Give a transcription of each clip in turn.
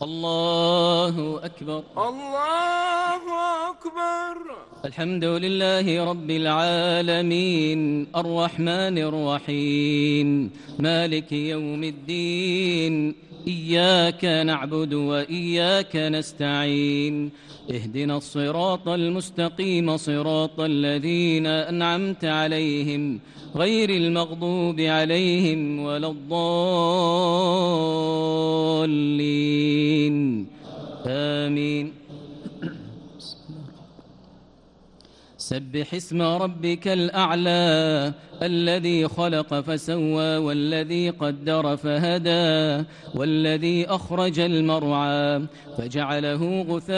الله أكبر. الله أكبر. الحمد لله رب العالمين الرحمن الرحيم مالك يوم الدين إياك نعبد وإياك نستعين اهدنا الصراط المستقيم صراط الذين أنعمت عليهم غير المغضوب عليهم ولا الضالين آمين. سبح اسم ربك الأعلى الذي خلق فسوى والذي قدر فهدى والذي أخرج المرعى فجعله غثاء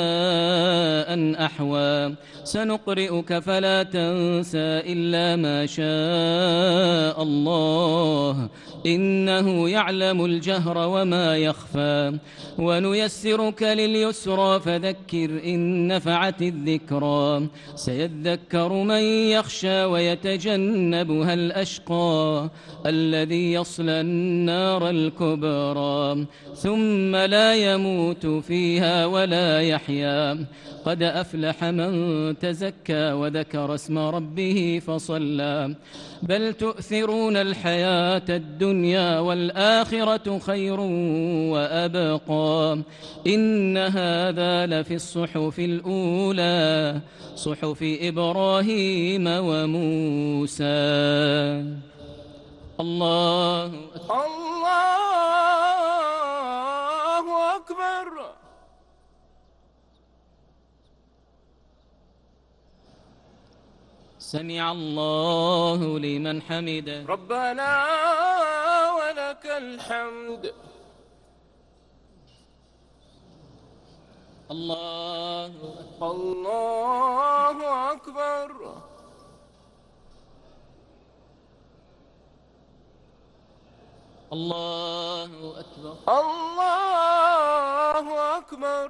أحوى سنقرئك فلا تنسى إلا ما شاء الله إنه يعلم الجهر وما يخفى ونيسرك لليسرى فذكر إن نفعت الذكرى سيذكر من يخشى ويتجنبها الأشقى الذي يصلى النار الكبرى ثم لا يموت فيها ولا يحيا قد أفلح من تزكى وذكر اسم ربه فصلى بل تؤثرون الحياة الدنيا والآخرة خير وأبقى إن هذا لفي الصحف الأولى صحف إبراهيم وموسى. الله أكبر. الله أكبر. سمع الله لمن حمده. ربنا ولك الحمد. الله أكبر. الله أكبر. الله أكبر. الله أكبر.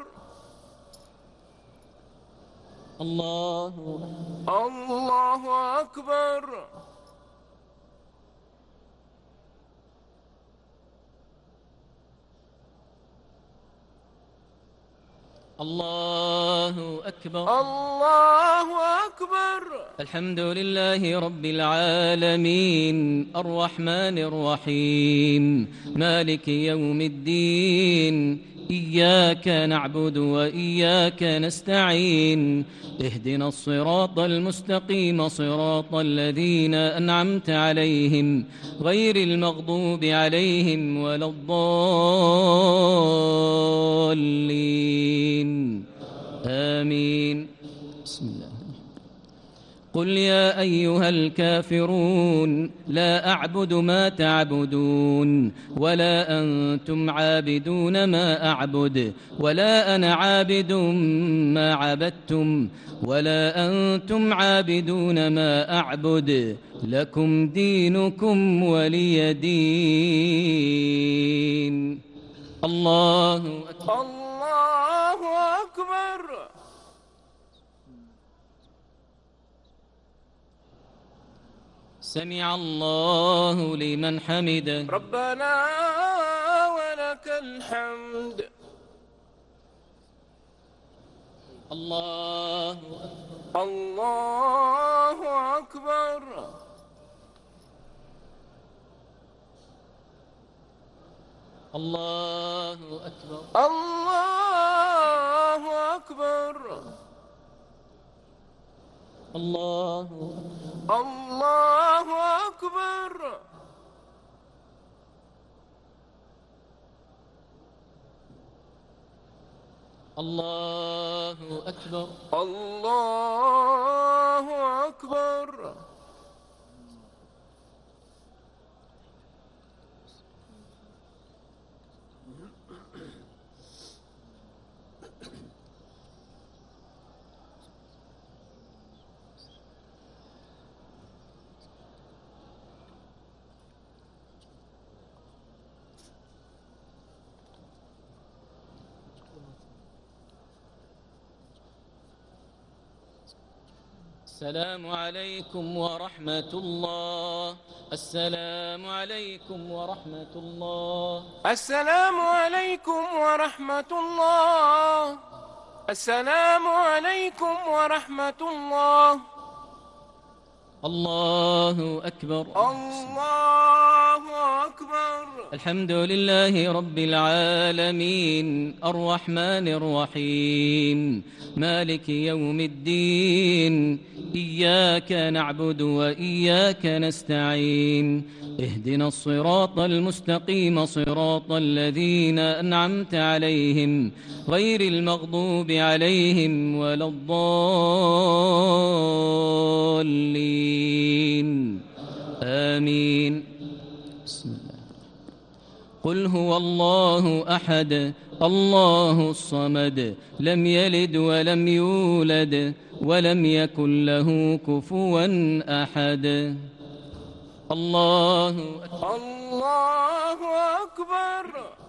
الله أكبر. الله أكبر. الله أكبر. الحمد لله رب العالمين الرحمن الرحيم مالك يوم الدين إياك نعبد وإياك نستعين اهدنا الصراط المستقيم صراط الذين أنعمت عليهم غير المغضوب عليهم ولا الضالين آمين. بسم الله. قل يا أيها الكافرون لا أعبد ما تعبدون ولا أنتم عابدون ما أعبد ولا أنا عابد ما عبدتم ولا أنتم عابدون ما أعبد لكم دينكم ولي دين. الله أكبر. الله أكبر. سمع الله لمن حمده. ربنا ولك الحمد. الله أكبر. الله أكبر. الله أكبر. الله أكبر. الله أكبر. الله أكبر. الله أكبر. السلام عليكم ورحمة الله. السلام عليكم ورحمة الله. السلام عليكم ورحمة ورحمة الله. السلام عليكم ورحمة الله. الله أكبر. الله أكبر. الحمد لله رب العالمين الرحمن الرحيم مالك يوم الدين إياك نعبد وإياك نستعين اهدنا الصراط المستقيم صراط الذين أنعمت عليهم غير المغضوب عليهم ولا الضالين آمين. بسم الله. قل هو الله أحد الله الصمد لم يلد ولم يولد ولم يكن له كفوا أحد. الله أكبر. الله أكبر.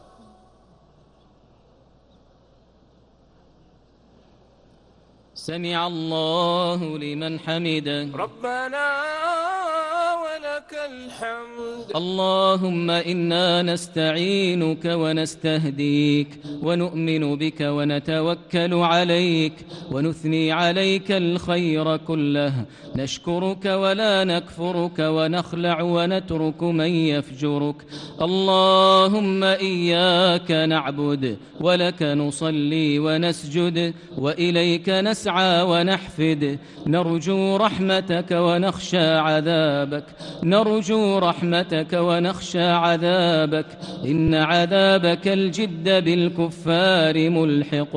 سمع الله لمن حمده. ربنا ولك الحمد. اللهم إنا نستعينك ونستهديك ونؤمن بك ونتوكل عليك ونثني عليك الخير كله نشكرك ولا نكفرك ونخلع ونترك من يفجرك. اللهم إياك نعبد ولك نصلي ونسجد وإليك نسعى ونحفد نرجو رحمتك ونخشى عذابك نرجو رحمتك ونخشى عذابك إن عذابك الجد بالكفار ملحق.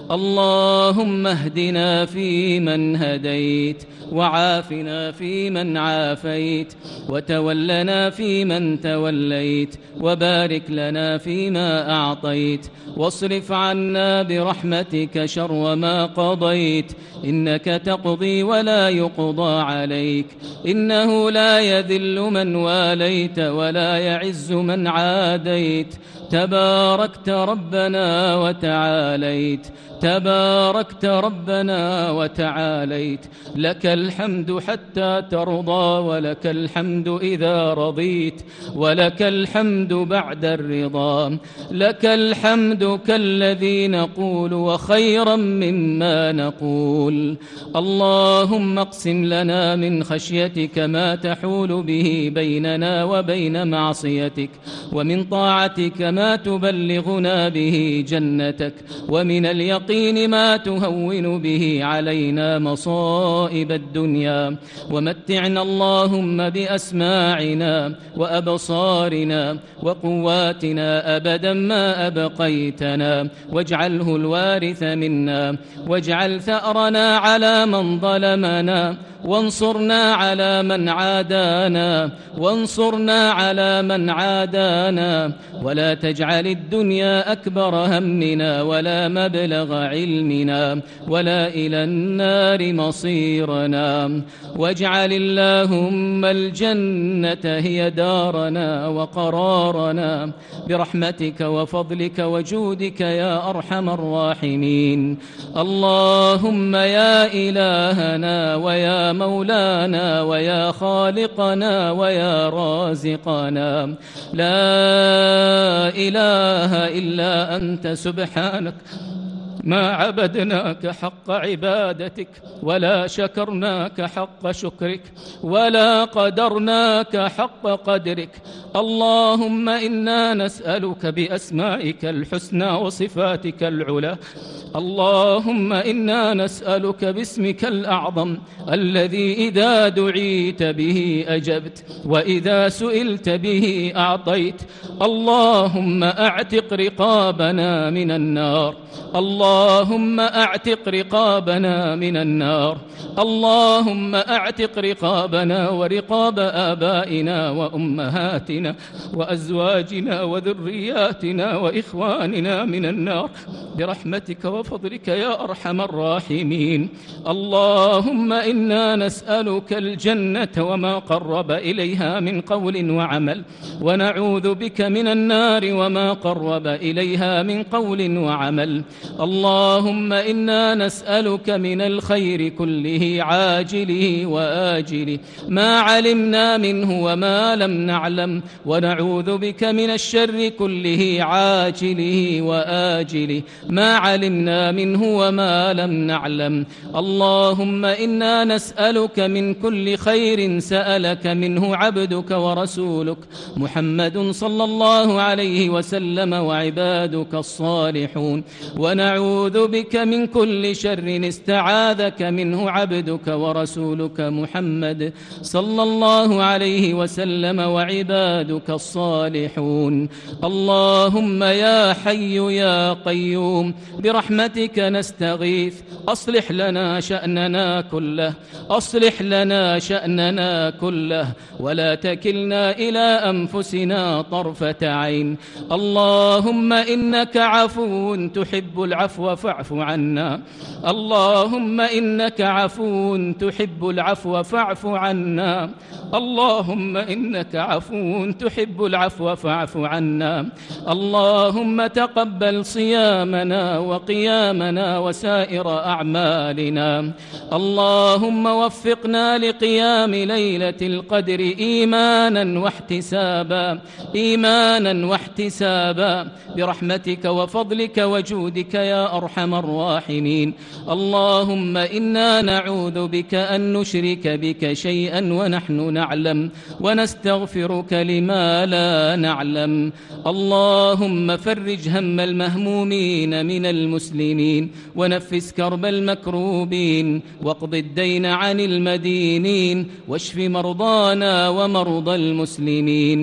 اللهم اهدنا فيمن هديت وعافنا فيمن عافيت وتولنا فيمن توليت وبارك لنا فيما أعطيت واصرف عنا برحمتك شر ما قضيت إنك تقضي ولا يقضى عليك إنه لا يذل من واليت ولا يعز من عاديت تباركت ربنا وتعاليت تباركت ربنا وتعاليت لك الحمد حتى ترضى ولك الحمد إذا رضيت ولك الحمد بعد الرضا لك الحمد كالذي نقول وخيرا مما نقول. اللهم اقسم لنا من خشيتك ما تحول به بيننا وبين معصيتك ومن طاعتك ما تبلغنا به جنتك ومن اليقين ما تهون به علينا مصائب الدنيا ومتعنا اللهم بأسماعنا وأبصارنا وقواتنا أبدا ما أبقيتنا واجعله الوارث منا واجعل ثأرنا على من ظلمنا وانصرنا على من عادانا وانصرنا على من عادانا ولا تجعل الدنيا أكبر همنا ولا مبلغ علمنا ولا إلى النار مصيرنا واجعل اللهم الجنة هي دارنا وقرارنا برحمتك وفضلك وجودك يا أرحم الراحمين. اللهم يا إلهنا ويا مولانا ويا خالقنا ويا رازقنا لا إله إلا أنت سبحانك ما عبدناك حق عبادتك ولا شكرناك حق شكرك ولا قدرناك حق قدرك. اللهم إنا نسألك بأسمائك الحسنى وصفاتك العلى. اللهم إنا نسألك باسمك الأعظم الذي إذا دعيت به أجبت وإذا سئلت به أعطيت. اللهم أعتق رقابنا من النار. اللهم أعتق رقابنا من النار. اللهم أعتق رقابنا ورقاب آبائنا وأمهاتنا وأزواجنا وذرياتنا وإخواننا من النار برحمتك وفضلك يا أرحم الراحمين. اللهم إنا نسألك الجنة وما قرب إليها من قول وعمل ونعوذ بك من النار وما قرب إليها من قول وعمل. اللهم إنا نسألك من الخير كله عاجله وآجله ما علمنا منه وما لم نعلم، ونعوذ بك من الشر كله عاجله وآجله ما علمنا منه وما لم نعلم. اللهم إنا نسألك من كل خير سألك منه عبدك ورسولك محمد صلى الله عليه وسلم وعبادك الصالحون، ونعوذ بك من كل شر استعاذك منه عبدك ورسولك محمد صلى الله عليه وسلم وعبادك الصالحون. اللهم يا حي يا قيوم برحمتك نستغيث، أصلح لنا شأننا كله، أصلح لنا شأننا كله، ولا تكلنا إلى أنفسنا طرفة عين. اللهم إنك عفو تحب العفو فاعف عنا، اللهم إنك عفو تحب العفو فاعف عنا، اللهم إنك عفو تحب العفو فاعف عنا. اللهم تقبل صيامنا وقيامنا وسائر أعمالنا. اللهم وفقنا لقيام ليلة القدر إيمانا واحتسابا، إيمانا واحتسابا برحمتك وفضلك وجودك يا أرحم الراحمين. اللهم إنا نعوذ بك أن نشرك بك شيئا ونحن نعلم، ونستغفرك لما لا نعلم. اللهم فرج هم المهمومين من المسلمين، ونفس كرب المكروبين، واقض الدين عن المدينين، واشف مرضانا ومرضى المسلمين.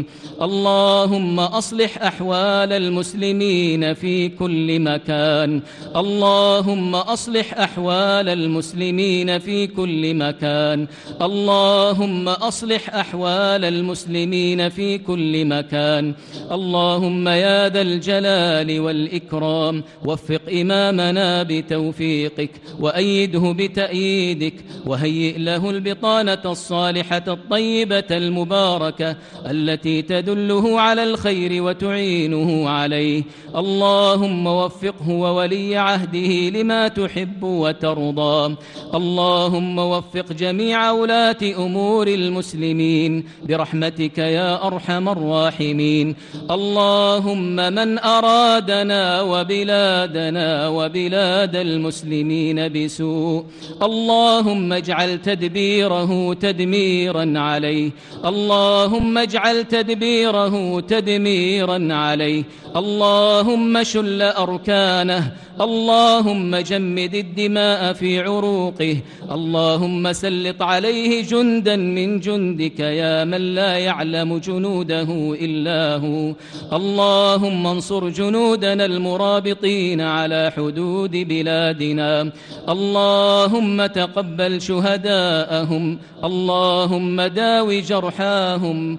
اللهم أصلح أحوال المسلمين في كل مكان، اللهم أصلح أحوال المسلمين في كل مكان، اللهم أصلح أحوال المسلمين في كل مكان. اللهم يا ذا الجلال والإكرام وفق إمامنا بتوفيقك، وأيده بتأييدك، وهيئ له البطانة الصالحة الطيبة المباركة التي تدله على الخير وتعينه عليه. اللهم وفقه وولي عهده لما تحب وترضى. اللهم وفق جميع ولاة أمور المسلمين برحمتك يا أرحم الراحمين. اللهم من أرادنا وبلادنا وبلاد المسلمين بسوء، اللهم اجعل تدبيره تدميرا عليه، اللهم اجعل تدبيره تدميرا عليه. اللهم شل أركانه، اللهم جمد الدماء في عروقه، اللهم سلط عليه جندا من جندك يا من لا يعلم جنوده إلا هو. اللهم انصر جنودنا المرابطين على حدود بلادنا. اللهم تقبل شهداءهم، اللهم داوي جرحاهم.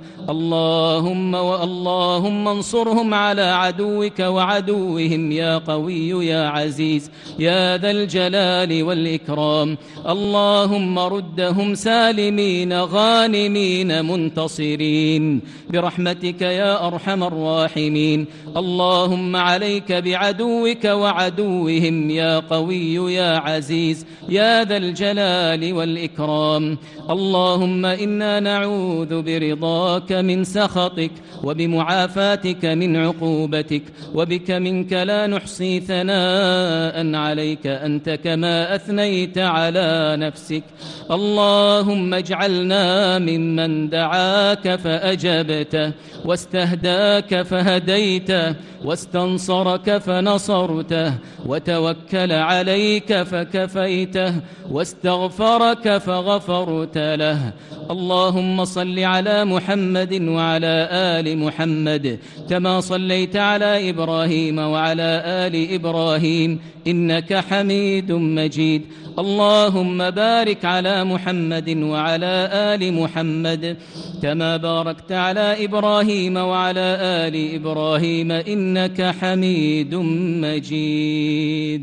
اللهم انصرهم على عدوك وعدوهم يا قوي يا عزيز يا ذا الجلال والإكرام. اللهم ردهم سالمين غانمين منتصرين برحمتك يا أرحم الراحمين. اللهم عليك بعدوك وعدوهم يا قوي يا عزيز يا ذا الجلال والإكرام. اللهم إنا نعوذ برضاك من سخطك، وبمعافاتك من عقوبتك، وبك منك لا نحصي ثناء عليك أنت كما أثنيت على نفسك. اللهم اجعلنا ممن دعاك فأجبته، واستهداك فهديته، واستنصرك فنصرته، وتوكل عليك فكفيته، واستغفرك فغفرت له. اللهم صل على محمد وعلى آل محمد كما صليت على إبراهيم وعلى آل إبراهيم إنك حميد مجيد. اللهم بارك على محمد وعلى آل محمد كما باركت على إبراهيم وعلى آل إبراهيم إنك حميد مجيد.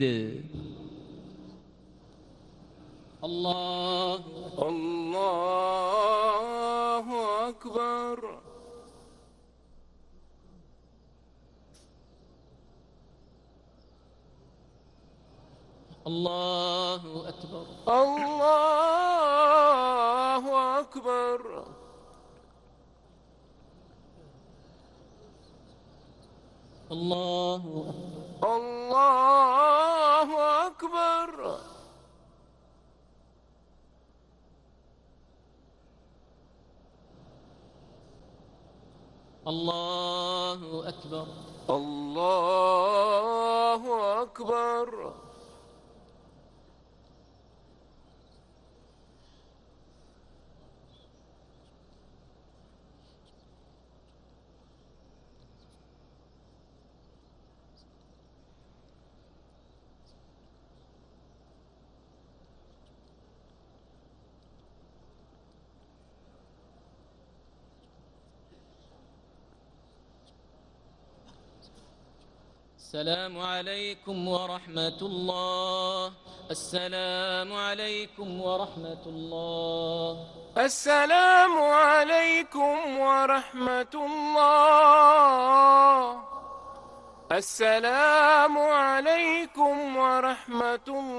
الله أكبر. الله أكبر. الله أكبر. الله أكبر. الله أكبر. الله أكبر. الله أكبر. السلام عليكم ورحمة الله. السلام عليكم ورحمة الله. السلام عليكم ورحمة الله. السلام عليكم ورحمة الله.